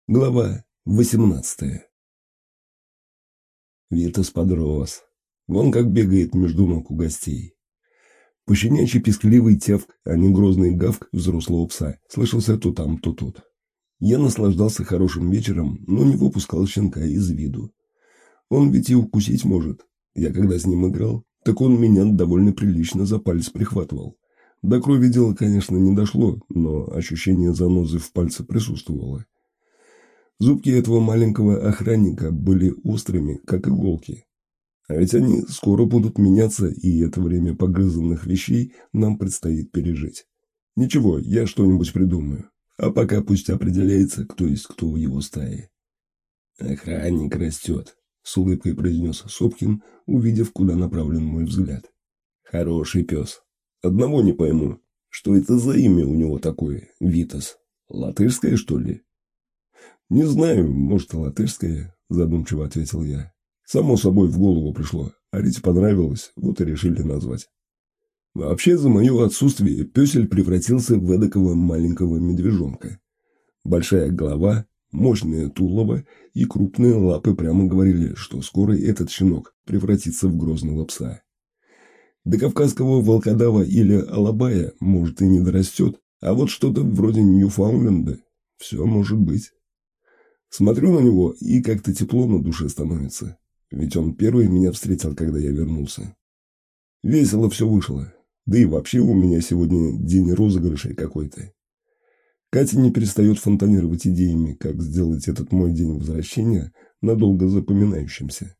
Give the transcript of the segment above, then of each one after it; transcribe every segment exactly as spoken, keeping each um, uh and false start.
Глава восемнадцатая. Витас подрос. Вон как бегает между ног у гостей. Пощенячий пескливый тявк, а не грозный гавк взрослого пса, слышался то там, то тут. Я наслаждался хорошим вечером, но не выпускал щенка из виду. Он ведь и укусить может. Я когда с ним играл, так он меня довольно прилично за палец прихватывал. До крови дело, конечно, не дошло, но ощущение занозы в пальце присутствовало. Зубки этого маленького охранника были острыми, как иголки. А ведь они скоро будут меняться, и это время погрызанных вещей нам предстоит пережить. Ничего, я что-нибудь придумаю. А пока пусть определяется, кто есть кто в его стае. «Охранник растет», — с улыбкой произнес Сопкин, увидев, куда направлен мой взгляд. «Хороший пес. Одного не пойму, что это за имя у него такое, Витас? Латышское, что ли?» «Не знаю, может, и латышское», – задумчиво ответил я. «Само собой в голову пришло, а Рите понравилось, вот и решили назвать». Вообще, за мое отсутствие пёсель превратился в эдакого маленького медвежонка. Большая голова, мощное тулово и крупные лапы прямо говорили, что скоро этот щенок превратится в грозного пса. До кавказского волкодава или алабая, может, и не дорастет, а вот что-то вроде Ньюфаундленда все может быть. Смотрю на него, и как-то тепло на душе становится. Ведь он первый меня встретил, когда я вернулся. Весело все вышло. Да и вообще у меня сегодня день розыгрышей какой-то. Катя не перестает фонтанировать идеями, как сделать этот мой день возвращения надолго запоминающимся.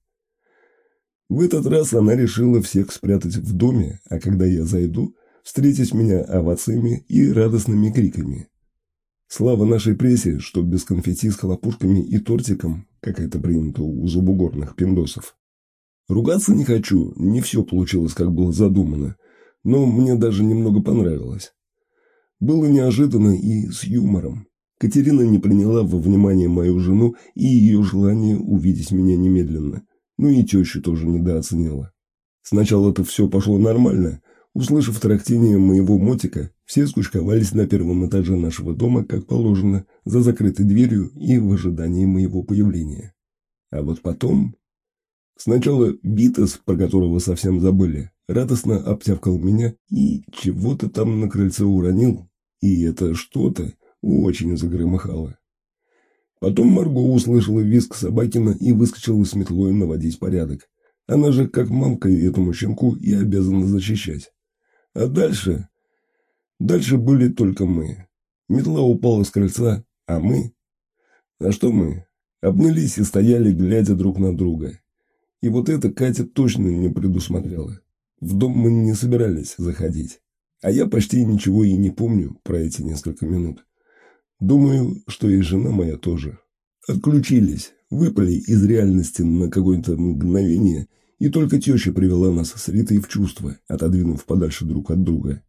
В этот раз она решила всех спрятать в доме, а когда я зайду, встретить меня овациями и радостными криками. Слава нашей прессе, что без конфетти с хлопушками и тортиком, как это принято у зубугорных пиндосов. Ругаться не хочу, не все получилось, как было задумано, но мне даже немного понравилось. Было неожиданно и с юмором. Катерина не приняла во внимание мою жену и ее желание увидеть меня немедленно, ну и тещу тоже недооценила. Сначала-то все пошло нормально. Услышав трактение моего мотика, все скучковались на первом этаже нашего дома, как положено, за закрытой дверью и в ожидании моего появления. А вот потом... Сначала Витас, про которого совсем забыли, радостно обтявкал меня и чего-то там на крыльце уронил, и это что-то очень загромыхало. Потом Марго услышала визг Собакина и выскочила с метлой наводить порядок. Она же, как мамка этому щенку, и обязана защищать. А дальше... Дальше были только мы. Метла упала с крыльца, а мы... А что мы? Обнялись и стояли, глядя друг на друга. И вот это Катя точно не предусмотрела. В дом мы не собирались заходить. А я почти ничего и не помню про эти несколько минут. Думаю, что и жена моя тоже. Отключились, выпали из реальности на какое-то мгновение, и только теща привела нас с Ритой в чувство, отодвинув подальше друг от друга.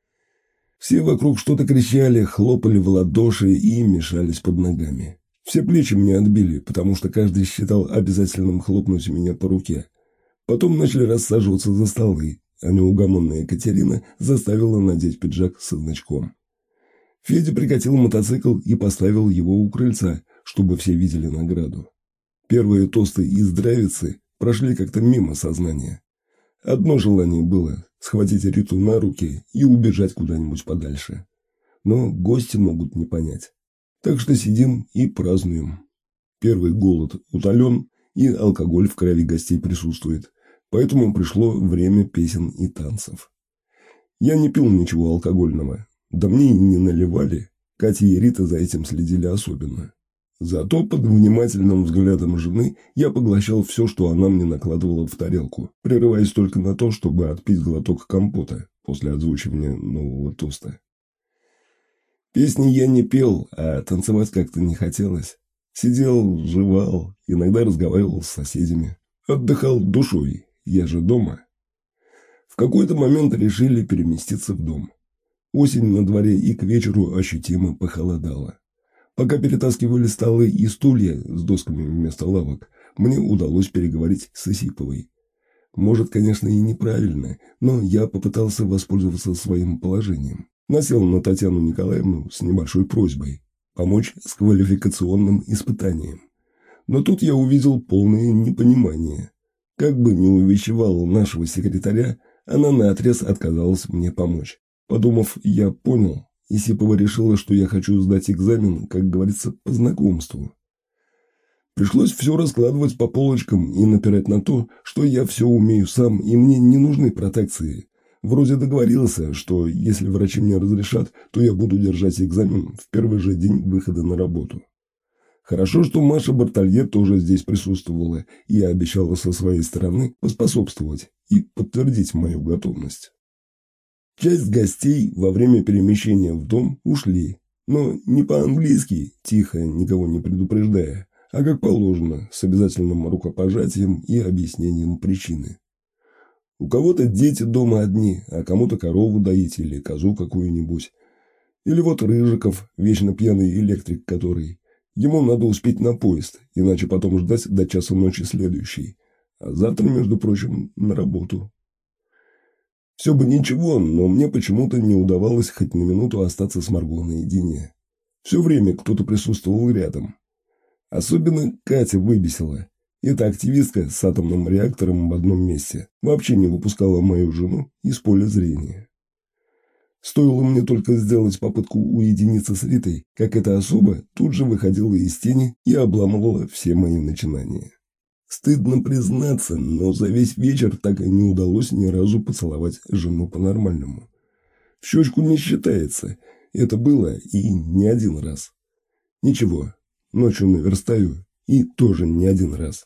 Все вокруг что-то кричали, хлопали в ладоши и мешались под ногами. Все плечи мне отбили, потому что каждый считал обязательным хлопнуть меня по руке. Потом начали рассаживаться за столы, а неугомонная Катерина заставила надеть пиджак со значком. Федя прикатил мотоцикл и поставил его у крыльца, чтобы все видели награду. Первые тосты и здравицы прошли как-то мимо сознания. Одно желание было – схватить Риту на руки и убежать куда-нибудь подальше. Но гости могут не понять. Так что сидим и празднуем. Первый голод утолен, и алкоголь в крови гостей присутствует, поэтому пришло время песен и танцев. Я не пил ничего алкогольного, да мне и не наливали, Катя и Рита за этим следили особенно. Зато под внимательным взглядом жены я поглощал все, что она мне накладывала в тарелку, прерываясь только на то, чтобы отпить глоток компота после озвучивания нового тоста. Песни я не пел, а танцевать как-то не хотелось. Сидел, жевал, иногда разговаривал с соседями. Отдыхал душой, я же дома. В какой-то момент решили переместиться в дом. Осень на дворе, и к вечеру ощутимо похолодало. Пока перетаскивали столы и стулья с досками вместо лавок, мне удалось переговорить с Исиповой. Может, конечно, и неправильно, но я попытался воспользоваться своим положением. Насел на Татьяну Николаевну с небольшой просьбой. помочь с квалификационным испытанием. Но тут я увидел полное непонимание. Как бы ни увещевала нашего секретаря, она наотрез отказалась мне помочь. Подумав, я понял, Исипова решила, что я хочу сдать экзамен, как говорится, по знакомству. Пришлось все раскладывать по полочкам и напирать на то, что я все умею сам и мне не нужны протекции. Вроде договорился, что если врачи мне разрешат, то я буду держать экзамен в первый же день выхода на работу. Хорошо, что Маша Бартолье тоже здесь присутствовала и обещала со своей стороны поспособствовать и подтвердить мою готовность. Часть гостей во время перемещения в дом ушли, но не по-английски, тихо, никого не предупреждая, а как положено, с обязательным рукопожатием и объяснением причины. У кого-то дети дома одни, а кому-то корову доить или козу какую-нибудь. Или вот Рыжиков, вечно пьяный электрик который. Ему надо успеть на поезд, иначе потом ждать до часа ночи следующей. А завтра, между прочим, на работу. Все бы ничего, но мне почему-то не удавалось хоть на минуту остаться с Марго наедине. Все время кто-то присутствовал рядом. Особенно Катя выбесила. Эта активистка с атомным реактором в одном месте вообще не выпускала мою жену из поля зрения. Стоило мне только сделать попытку уединиться с Ритой, как эта особа тут же выходила из тени и обламывала все мои начинания. Стыдно признаться, но за весь вечер так и не удалось ни разу поцеловать жену по-нормальному. В щечку не считается, это было и не один раз. Ничего, ночью наверстаю и тоже не один раз.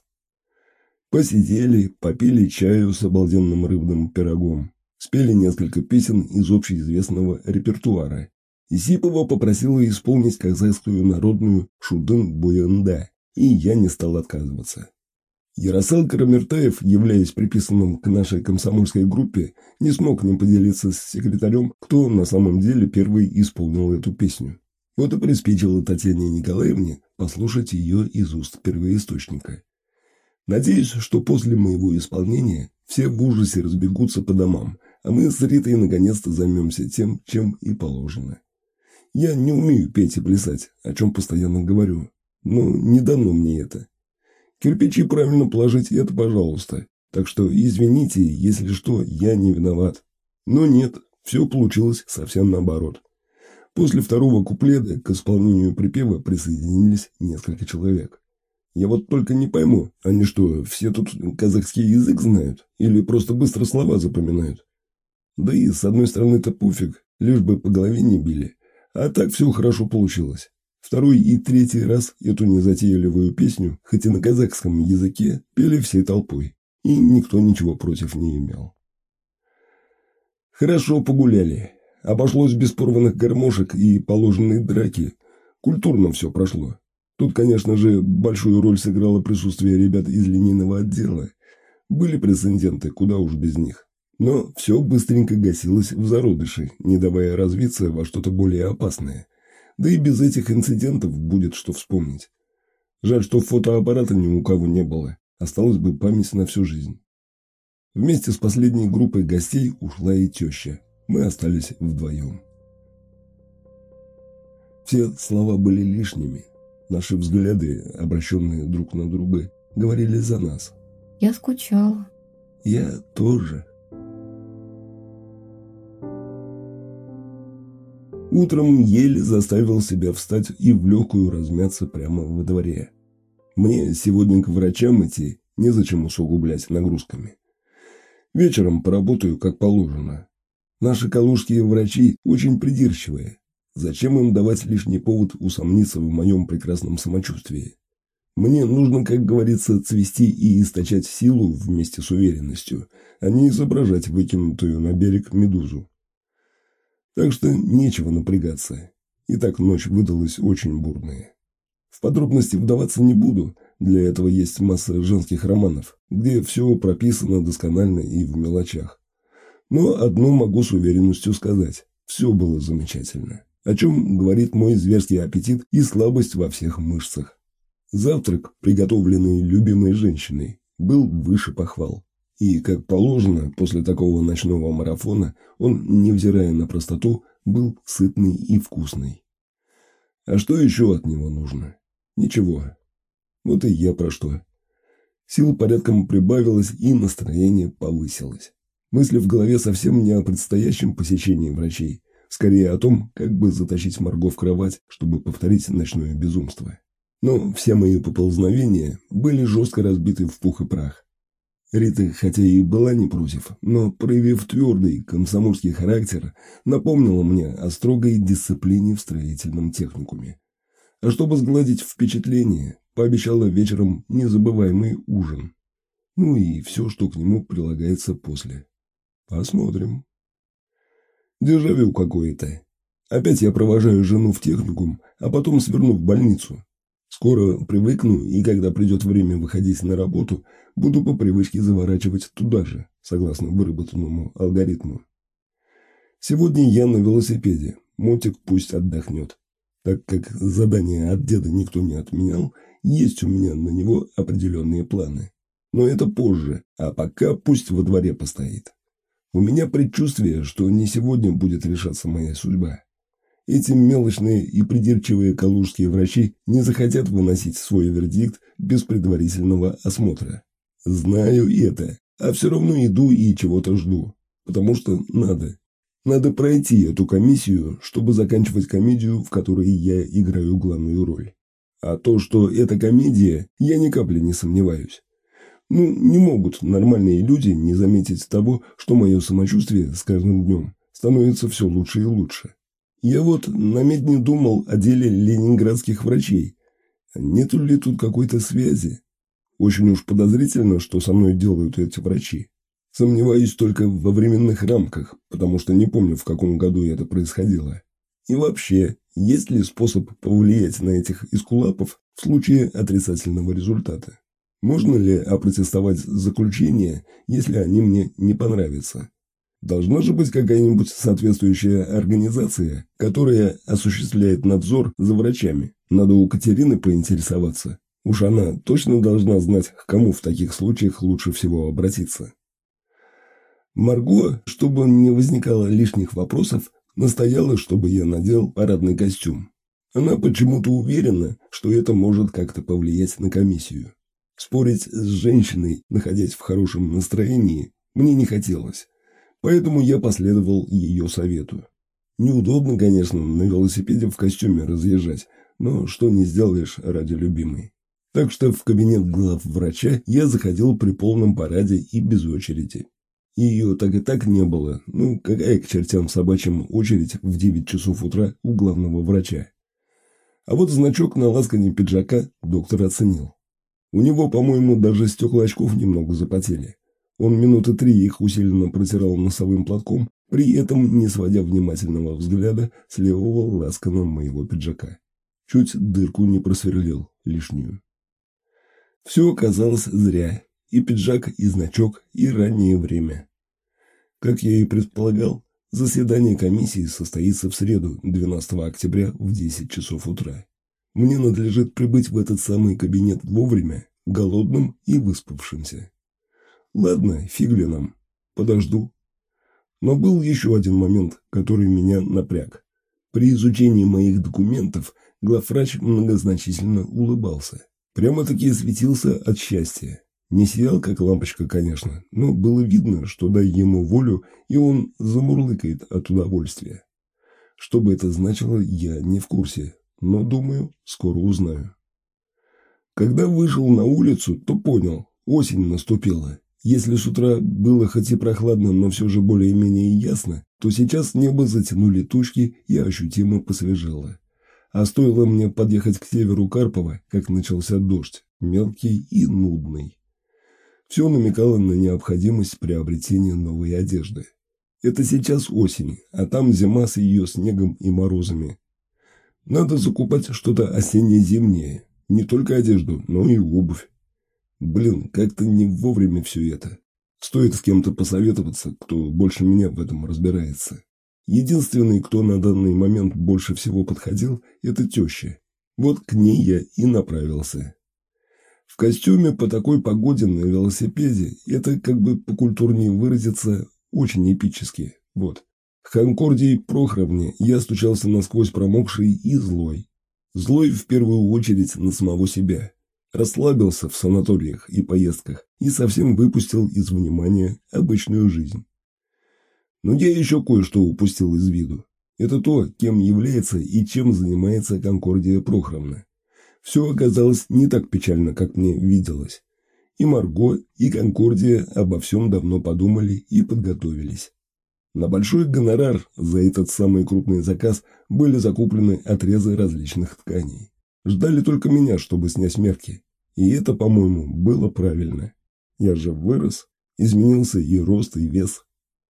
Посидели, попили чаю с обалденным рыбным пирогом. Спели несколько песен из общеизвестного репертуара. Исипова попросила исполнить казахскую народную «Шудын-Боянда», и я не стал отказываться. Яросал Карамертаев, являясь приписанным к нашей комсомольской группе, не смог не поделиться с секретарем, кто на самом деле первый исполнил эту песню. Вот и приспичило Татьяне Николаевне послушать ее из уст первоисточника. Надеюсь, что после моего исполнения все в ужасе разбегутся по домам, а мы с Ритой наконец-то займемся тем, чем и положено. Я не умею петь и плясать, о чем постоянно говорю, но не дано мне это. Кирпичи правильно положить – это пожалуйста, так что извините, если что, я не виноват. Но нет, все получилось совсем наоборот. После второго куплета к исполнению припева присоединились несколько человек. Я вот только не пойму, они что, все тут казахский язык знают? Или просто быстро слова запоминают? Да и с одной стороны-то пофиг, лишь бы по голове не били. А так все хорошо получилось. Второй и третий раз эту незатейливую песню, хоть и на казахском языке, пели всей толпой. И никто ничего против не имел. Хорошо погуляли. Обошлось без порванных гармошек и положенной драки. Культурно все прошло. Тут, конечно же, большую роль сыграло присутствие ребят из линейного отдела. Были прецеденты, куда уж без них. Но все быстренько гасилось в зародыше, не давая развиться во что-то более опасное. Да и без этих инцидентов будет что вспомнить. Жаль, что фотоаппарата ни у кого не было. Осталась бы память на всю жизнь. Вместе с последней группой гостей ушла и теща. Мы остались вдвоем. Все слова были лишними. Наши взгляды, обращенные друг на друга, говорили за нас. Я скучала. Я тоже. Утром еле заставил себя встать и в легкую размяться прямо во дворе. Мне сегодня к врачам идти, незачем усугублять нагрузками. Вечером поработаю как положено. Наши калужские врачи очень придирчивые. Зачем им давать лишний повод усомниться в моем прекрасном самочувствии? Мне нужно, как говорится, цвести и источать силу вместе с уверенностью, а не изображать выкинутую на берег медузу. Так что нечего напрягаться. И так ночь выдалась очень бурная. В подробности вдаваться не буду, для этого есть масса женских романов, где все прописано досконально и в мелочах. Но одно могу с уверенностью сказать – все было замечательно. О чем говорит мой зверский аппетит и слабость во всех мышцах. Завтрак, приготовленный любимой женщиной, был выше похвал. И, как положено, после такого ночного марафона, он, невзирая на простоту, был сытный и вкусный. А что еще от него нужно? Ничего. Вот и я про что. Сил порядком прибавилось, и настроение повысилось. Мысли в голове совсем не о предстоящем посещении врачей, скорее о том, как бы затащить Марго в кровать, чтобы повторить ночное безумство. Но все мои поползновения были жестко разбиты в пух и прах. Рита, хотя и была не против, но, проявив твердый комсомольский характер, напомнила мне о строгой дисциплине в строительном техникуме. А чтобы сгладить впечатление, пообещала вечером незабываемый ужин. Ну и все, что к нему прилагается после. Посмотрим. Дежавю какое-то. Опять я провожаю жену в техникум, а потом сверну в больницу. Скоро привыкну, и когда придет время выходить на работу, буду по привычке заворачивать туда же, согласно выработанному алгоритму. Сегодня я на велосипеде, мотик пусть отдохнет. Так как задание от деда никто не отменял, есть у меня на него определенные планы. Но это позже, а пока пусть во дворе постоит. У меня предчувствие, что не сегодня будет решаться моя судьба. Эти мелочные и придирчивые калужские врачи не захотят выносить свой вердикт без предварительного осмотра. Знаю это, а все равно иду и чего-то жду, потому что надо. Надо пройти эту комиссию, чтобы заканчивать комедию, в которой я играю главную роль. А то, что это комедия, я ни капли не сомневаюсь. Ну, не могут нормальные люди не заметить того, что мое самочувствие с каждым днем становится все лучше и лучше. Я вот на медне думал о деле ленинградских врачей. Нету ли тут какой-то связи? Очень уж подозрительно, что со мной делают эти врачи. Сомневаюсь только во временных рамках, потому что не помню, в каком году это происходило. И вообще, есть ли способ повлиять на этих эскулапов в случае отрицательного результата? Можно ли опротестовать заключение, если они мне не понравятся? Должна же быть какая-нибудь соответствующая организация, которая осуществляет надзор за врачами. Надо у Катерины поинтересоваться. Уж она точно должна знать, к кому в таких случаях лучше всего обратиться. Марго, чтобы не возникало лишних вопросов, настояла, чтобы я надел парадный костюм. Она почему-то уверена, что это может как-то повлиять на комиссию. Спорить с женщиной, находясь в хорошем настроении, мне не хотелось. Поэтому я последовал ее совету. Неудобно, конечно, на велосипеде в костюме разъезжать, но что не сделаешь ради любимой. Так что в кабинет главврача я заходил при полном параде и без очереди. Ее так и так не было, ну какая к чертям собачьим очередь в девять часов утра у главного врача. А вот значок на лацкане пиджака доктор оценил. У него, по-моему, даже стекла очков немного запотели. Он минуты три их усиленно протирал носовым платком, при этом не сводя внимательного взгляда с левого лацкана моего пиджака. Чуть дырку не просверлил лишнюю. Все оказалось зря. И пиджак, и значок, и раннее время. Как я и предполагал, заседание комиссии состоится в среду, двенадцатого октября в десять часов утра. Мне надлежит прибыть в этот самый кабинет вовремя, голодным и выспавшимся. Ладно, фиг ли нам, подожду. Но был еще один момент, который меня напряг. При изучении моих документов главврач многозначительно улыбался. Прямо-таки светился от счастья. Не сиял, как лампочка, конечно, но было видно, что дай ему волю, и он замурлыкает от удовольствия. Что бы это значило, я не в курсе, но, думаю, скоро узнаю. Когда вышел на улицу, то понял, осень наступила. Если с утра было хоть и прохладно, но все же более-менее ясно, то сейчас небо затянули тучки и ощутимо посвежело. А стоило мне подъехать к северу Карпова, как начался дождь, мелкий и нудный. Все намекало на необходимость приобретения новой одежды. Это сейчас осень, а там зима с ее снегом и морозами. Надо закупать что-то осенне-зимнее, не только одежду, но и обувь. Блин, как-то не вовремя все это. Стоит с кем-то посоветоваться, кто больше меня в этом разбирается. Единственный, кто на данный момент больше всего подходил, это теща. Вот к ней я и направился. В костюме по такой погоде на велосипеде это, как бы покультурнее выразиться, очень эпически. Вот. К Конкордии Прохоровне я стучался насквозь промокший и злой. Злой в первую очередь на самого себя. Расслабился в санаториях и поездках и совсем выпустил из внимания обычную жизнь. Но я еще кое-что упустил из виду. Это то, кем является и чем занимается Конкордия Прохоровна. Все оказалось не так печально, как мне виделось. И Марго, и Конкордия обо всем давно подумали и подготовились. На большой гонорар за этот самый крупный заказ были закуплены отрезы различных тканей. Ждали только меня, чтобы снять мерки. И это, по-моему, было правильно. Я же вырос, изменился и рост, и вес.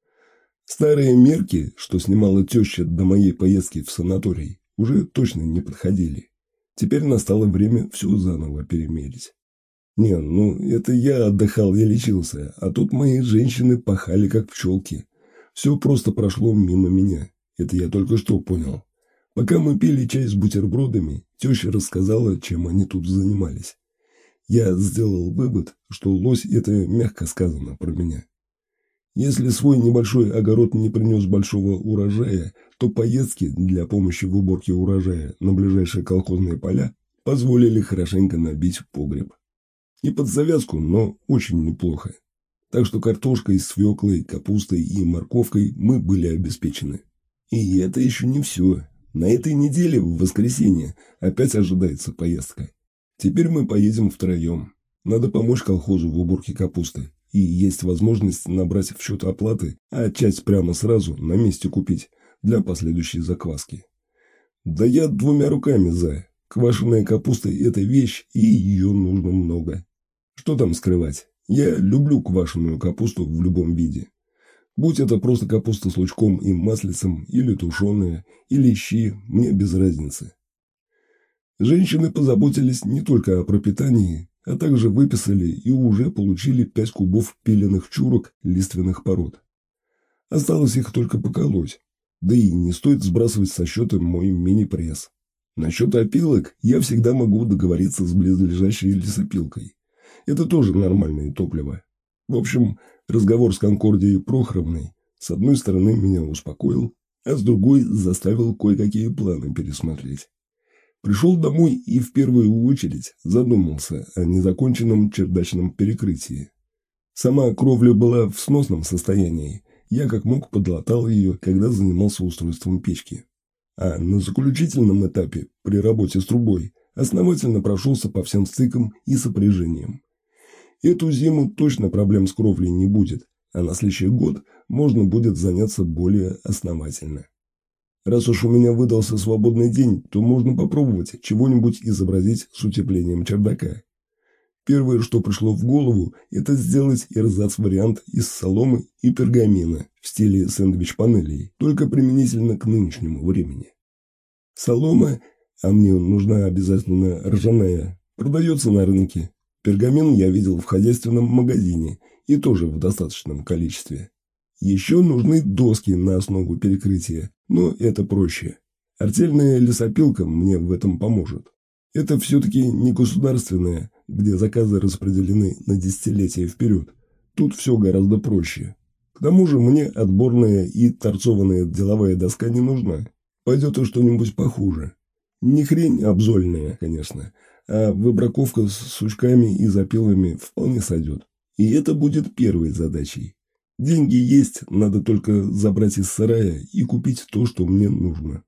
Старые мерки, что снимала теща до моей поездки в санаторий, уже точно не подходили. Теперь настало время все заново перемерить. Не, ну это я отдыхал и лечился, а тут мои женщины пахали как пчелки. Все просто прошло мимо меня. Это я только что понял. Пока мы пили чай с бутербродами, теща рассказала, чем они тут занимались. Я сделал вывод, что лось – это мягко сказано про меня. Если свой небольшой огород не принес большого урожая, то поездки для помощи в уборке урожая на ближайшие колхозные поля позволили хорошенько набить погреб. И под завязку, но очень неплохо. Так что картошкой, свеклой, капустой и морковкой мы были обеспечены. И это еще не все. На этой неделе, в воскресенье, опять ожидается поездка. Теперь мы поедем втроем. Надо помочь колхозу в уборке капусты. И есть возможность набрать в счет оплаты, а часть прямо сразу на месте купить для последующей закваски. Да я двумя руками за. Квашеная капуста – это вещь, и ее нужно много. Что там скрывать? Я люблю квашеную капусту в любом виде. Будь это просто капуста с лучком и маслицем, или тушеная, или щи, мне без разницы. Женщины позаботились не только о пропитании, а также выписали и уже получили пять кубов пиленых чурок лиственных пород. Осталось их только поколоть, да и не стоит сбрасывать со счета мой мини-пресс. Насчет опилок я всегда могу договориться с близлежащей лесопилкой. Это тоже нормальное топливо. В общем, разговор с Конкордией Прохоровной с одной стороны меня успокоил, а с другой заставил кое-какие планы пересмотреть. Пришел домой и в первую очередь задумался о незаконченном чердачном перекрытии. Сама кровля была в сносном состоянии, я как мог подлатал ее, когда занимался устройством печки. А на заключительном этапе, при работе с трубой, основательно прошелся по всем стыкам и сопряжениям. Эту зиму точно проблем с кровлей не будет, а на следующий год можно будет заняться более основательно. Раз уж у меня выдался свободный день, то можно попробовать чего-нибудь изобразить с утеплением чердака. Первое, что пришло в голову, это сделать эрзац-вариант из соломы и пергамена в стиле сэндвич-панелей, только применительно к нынешнему времени. Солома, а мне нужна обязательно ржаная, продается на рынке. Пергамин я видел в хозяйственном магазине и тоже в достаточном количестве. Еще нужны доски на основу перекрытия, но это проще. Артельная лесопилка мне в этом поможет. Это все-таки не государственное, где заказы распределены на десятилетия вперед. Тут все гораздо проще. К тому же мне отборная и торцованная деловая доска не нужна. Пойдет и что-нибудь похуже. Не хрень обзольная, конечно, а выбраковка с сучками и запилами вполне сойдет. И это будет первой задачей. Деньги есть, надо только забрать из сарая и купить то, что мне нужно.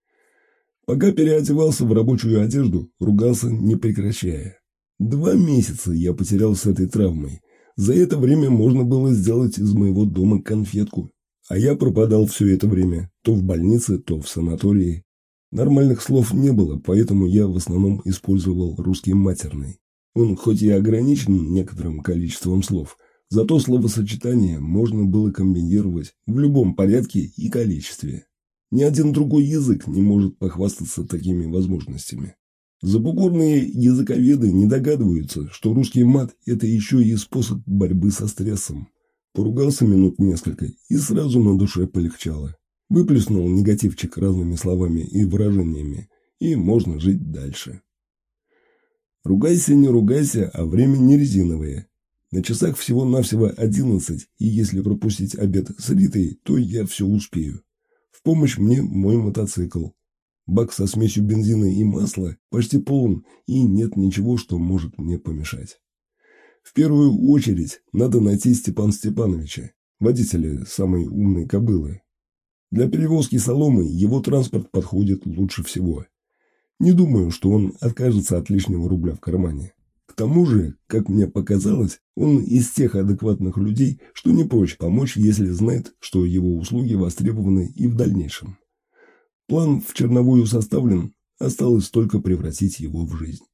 Пока переодевался в рабочую одежду, ругался не прекращая. Два месяца я потерял с этой травмой. За это время можно было сделать из моего дома конфетку. А я пропадал все это время, то в больнице, то в санатории. Нормальных слов не было, поэтому я в основном использовал русский матерный. Он хоть и ограничен некоторым количеством слов, зато словосочетания можно было комбинировать в любом порядке и количестве. Ни один другой язык не может похвастаться такими возможностями. Забугорные языковеды не догадываются, что русский мат – это еще и способ борьбы со стрессом. Поругался минут несколько, и сразу на душе полегчало. Выплеснул негативчик разными словами и выражениями, и можно жить дальше. Ругайся, не ругайся, а время не резиновое. На часах всего-навсего одиннадцать, и если пропустить обед с Ритой, то я все успею. В помощь мне мой мотоцикл. Бак со смесью бензина и масла почти полон, и нет ничего, что может мне помешать. В первую очередь надо найти Степана Степановича, водителя самой умной кобылы. Для перевозки соломы его транспорт подходит лучше всего. Не думаю, что он откажется от лишнего рубля в кармане. К тому же, как мне показалось, он из тех адекватных людей, что не прочь помочь, если знает, что его услуги востребованы и в дальнейшем. План в черновую составлен, осталось только превратить его в жизнь.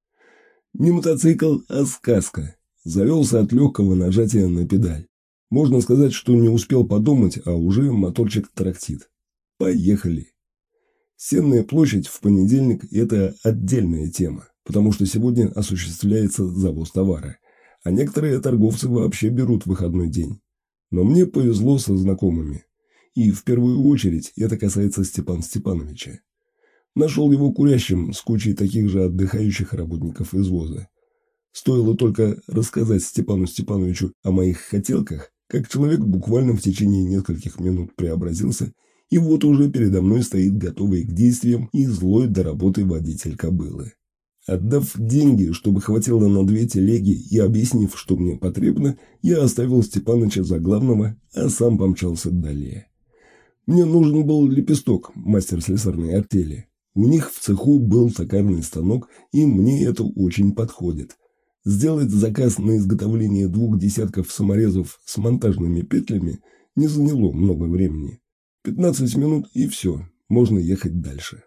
Не мотоцикл, а сказка. Завелся от легкого нажатия на педаль. Можно сказать, что не успел подумать, а уже моторчик тарахтит. Поехали. Сенная площадь в понедельник – это отдельная тема, потому что сегодня осуществляется завоз товара, а некоторые торговцы вообще берут выходной день. Но мне повезло со знакомыми. И в первую очередь это касается Степана Степановича. Нашел его курящим с кучей таких же отдыхающих работников извоза. Стоило только рассказать Степану Степановичу о моих хотелках, как человек буквально в течение нескольких минут преобразился, и вот уже передо мной стоит готовый к действиям и злой до работы водитель кобылы. Отдав деньги, чтобы хватило на две телеги, и объяснив, что мне потребно, я оставил Степаныча за главного, а сам помчался далее. Мне нужен был лепесток, мастер слесарной артели. У них в цеху был токарный станок, и мне это очень подходит. Сделать заказ на изготовление двух десятков саморезов с монтажными петлями не заняло много времени. пятнадцать минут и все, можно ехать дальше.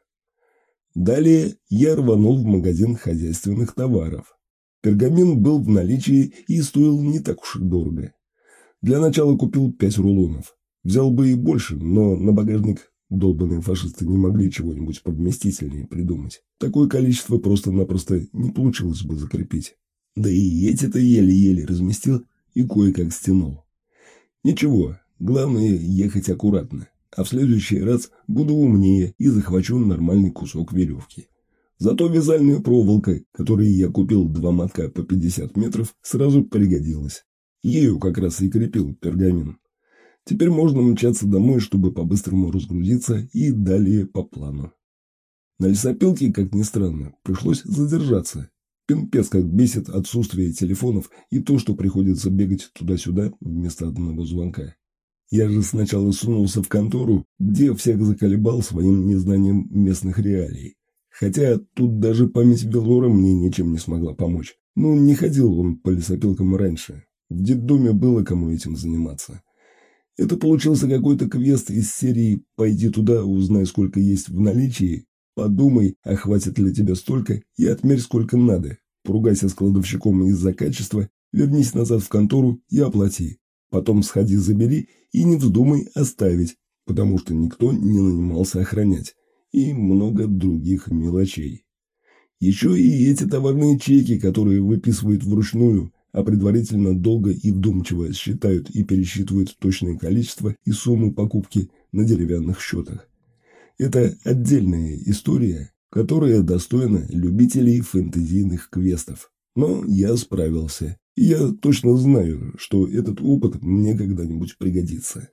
Далее я рванул в магазин хозяйственных товаров. Пергамент был в наличии и стоил не так уж и дорого. Для начала купил пять рулонов. Взял бы и больше, но на багажник долбаные фашисты не могли чего-нибудь поместительнее придумать. Такое количество просто-напросто не получилось бы закрепить. Да и эти-то еле-еле разместил и кое-как стянул. Ничего, главное ехать аккуратно, а в следующий раз буду умнее и захвачу нормальный кусок веревки. Зато вязальная проволока, которой я купил два мотка по пятьдесят метров, сразу пригодилась. Ею как раз и крепил пергамент. Теперь можно мчаться домой, чтобы по-быстрому разгрузиться и далее по плану. На лесопилке, как ни странно, пришлось задержаться. Пипец как бесит отсутствие телефонов и то, что приходится бегать туда-сюда вместо одного звонка. Я же сначала сунулся в контору, где всех заколебал своим незнанием местных реалий. Хотя тут даже память Белора мне ничем не смогла помочь. Ну, не ходил он по лесопилкам раньше. В детдоме было кому этим заниматься. Это получился какой-то квест из серии «Пойди туда, узнай, сколько есть в наличии, подумай, а хватит ли тебя столько, и отмерь, сколько надо. Поругайся с кладовщиком из-за качества, вернись назад в контору и оплати. Потом сходи, забери и не вздумай оставить, потому что никто не нанимался охранять». И много других мелочей. Еще и эти товарные чеки, которые выписывают вручную, а предварительно долго и вдумчиво считают и пересчитывают точное количество и сумму покупки на деревянных счетах. Это отдельная история, которая достойна любителей фэнтезийных квестов. Но я справился, и я точно знаю, что этот опыт мне когда-нибудь пригодится.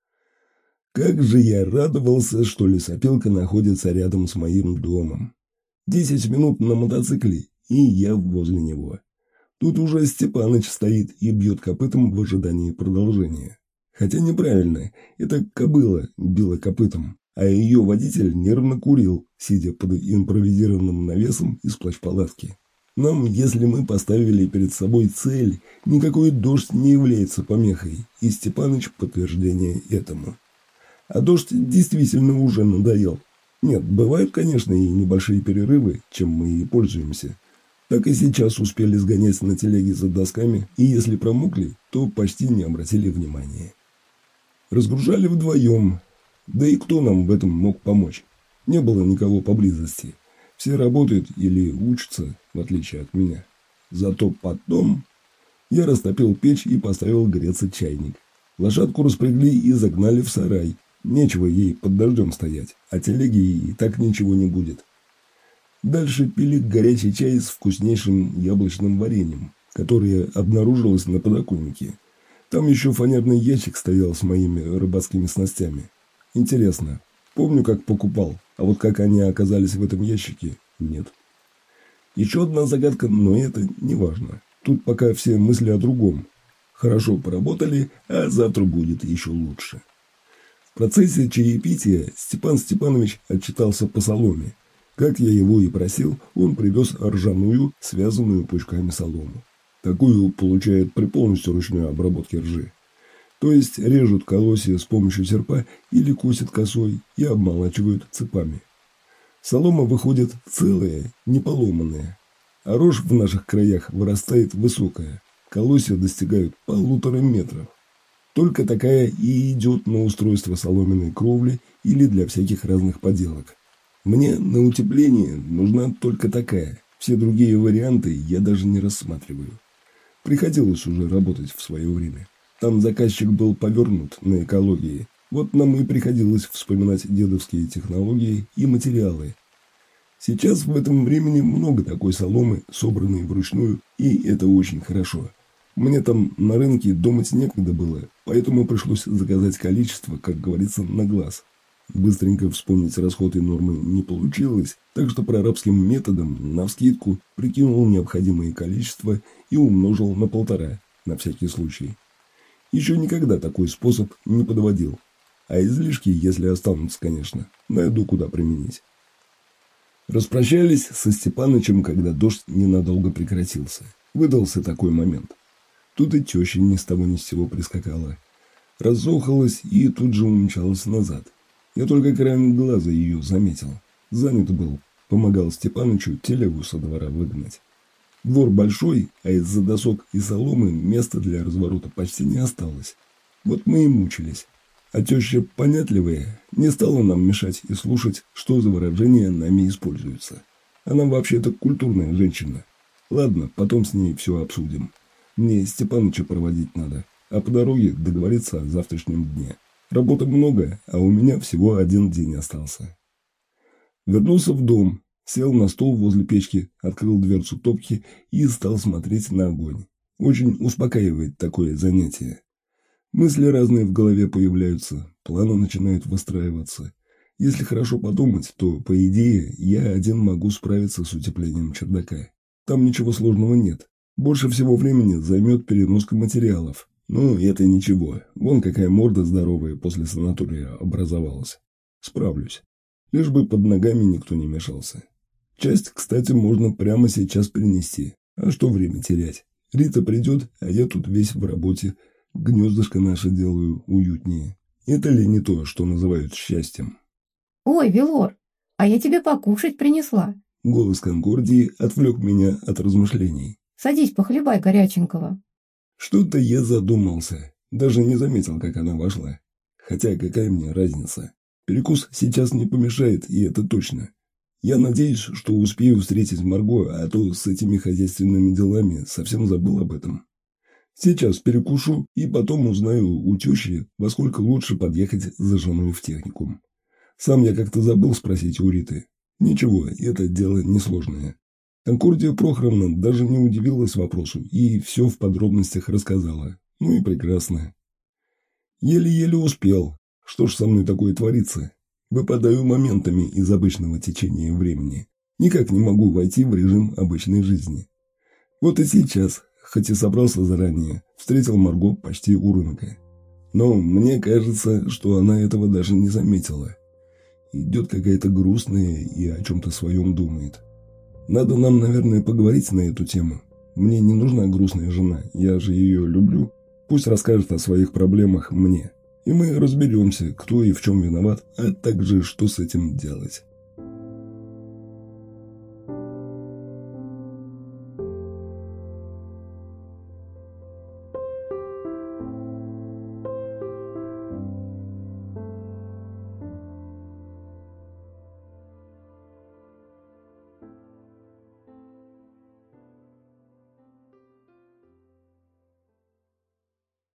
Как же я радовался, что лесопилка находится рядом с моим домом. Десять минут на мотоцикле, и я возле него. Тут уже Степаныч стоит и бьет копытом в ожидании продолжения. Хотя неправильно, это кобыла била копытом, а ее водитель нервно курил, сидя под импровизированным навесом из плащ-палатки. Нам, если мы поставили перед собой цель, никакой дождь не является помехой, и Степаныч подтверждение этому. А дождь действительно уже надоел. Нет, бывают, конечно, и небольшие перерывы, чем мы и пользуемся. Так и сейчас успели сгонять на телеге за досками, и если промокли, то почти не обратили внимания. Разгружали вдвоем, да и кто нам в этом мог помочь? Не было никого поблизости. Все работают или учатся, в отличие от меня. Зато потом я растопил печь и поставил греться чайник. Лошадку распрягли и загнали в сарай. Нечего ей под дождем стоять, а телеги и так ничего не будет. Дальше пили горячий чай с вкуснейшим яблочным вареньем, которое обнаружилось на подоконнике. Там еще фанерный ящик стоял с моими рыбацкими снастями. Интересно, Помню, как покупал, а вот как они оказались в этом ящике – нет. Еще одна загадка, но это не важно. Тут пока все мысли о другом. Хорошо поработали, а завтра будет еще лучше. В процессе чаепития Степан Степанович отчитался по соломе. Как я его и просил, он привез ржаную, связанную пучками солому. Такую получают при полностью ручной обработке ржи. То есть режут колосья с помощью серпа или косят косой и обмолачивают цепами. Солома выходит целая, не поломанная. А рожь в наших краях вырастает высокая. Колосья достигают полутора метров. Только такая и идет на устройство соломенной кровли или для всяких разных поделок. Мне на утепление нужна только такая. Все другие варианты я даже не рассматриваю. Приходилось уже работать в свое время. Там заказчик был повернут на экологии. Вот нам и приходилось вспоминать дедовские технологии и материалы. Сейчас в этом времени много такой соломы, собранной вручную, и это очень хорошо. Мне там на рынке думать некогда было, поэтому пришлось заказать количество, как говорится, на глаз. Быстренько вспомнить расход и нормы не получилось, так что прорабским методом, навскидку, прикинул необходимое количество и умножил на полтора, на всякий случай. Еще никогда такой способ не подводил. А излишки, если останутся, конечно, найду куда применить. Распрощались со Степанычем, когда дождь ненадолго прекратился. Выдался такой момент. Тут и теща ни с того ни с сего прискакала. Разохалась и тут же умчалась назад. Я только краем глаза ее заметил. Занят был, помогал Степанычу телегу со двора выгнать. Двор большой, а из-за досок и соломы места для разворота почти не осталось. Вот мы и мучились. А теща понятливая не стала нам мешать и слушать, что за выражения нами используются. Она вообще-то культурная женщина. Ладно, потом с ней все обсудим. Мне Степаныча проводить надо, а по дороге договориться о завтрашнем дне. Работы много, а у меня всего один день остался. Вернулся в дом, сел на стол возле печки, открыл дверцу топки и стал смотреть на огонь. Очень успокаивает такое занятие. Мысли разные в голове появляются, планы начинают выстраиваться. Если хорошо подумать, то, по идее, я один могу справиться с утеплением чердака. Там ничего сложного нет. Больше всего времени займет переноска материалов. Ну, это ничего. Вон какая морда здоровая после санатория образовалась. Справлюсь. Лишь бы под ногами никто не мешался. Часть, кстати, можно прямо сейчас перенести. А что время терять? Рита придет, а я тут весь в работе. Гнездышко наше делаю уютнее. Это ли не то, что называют счастьем? «Ой, Велор, а я тебе покушать принесла». Голос Конкордии отвлек меня от размышлений. «Садись, похлебай горяченького». Что-то я задумался. Даже не заметил, как она вошла. Хотя какая мне разница? Перекус сейчас не помешает, и это точно. Я надеюсь, что успею встретить Марго, а то с этими хозяйственными делами совсем забыл об этом. Сейчас перекушу и потом узнаю у тещи, во сколько лучше подъехать за женой в техникум. Сам я как-то забыл спросить у Риты. Ничего, это дело несложное. Конкордия Прохоровна даже не удивилась вопросу и все в подробностях рассказала. Ну и прекрасно. Еле-еле успел. Что ж со мной такое творится? Выпадаю моментами из обычного течения времени. Никак не могу войти в режим обычной жизни. Вот и сейчас, хоть и собрался заранее, встретил Марго почти у рынка. Но мне кажется, что она этого даже не заметила. Идет какая-то грустная и о чем-то своем думает. Надо нам, наверное, поговорить на эту тему. Мне не нужна грустная жена, я же ее люблю. Пусть расскажет о своих проблемах мне. И мы разберемся, кто и в чем виноват, а также что с этим делать.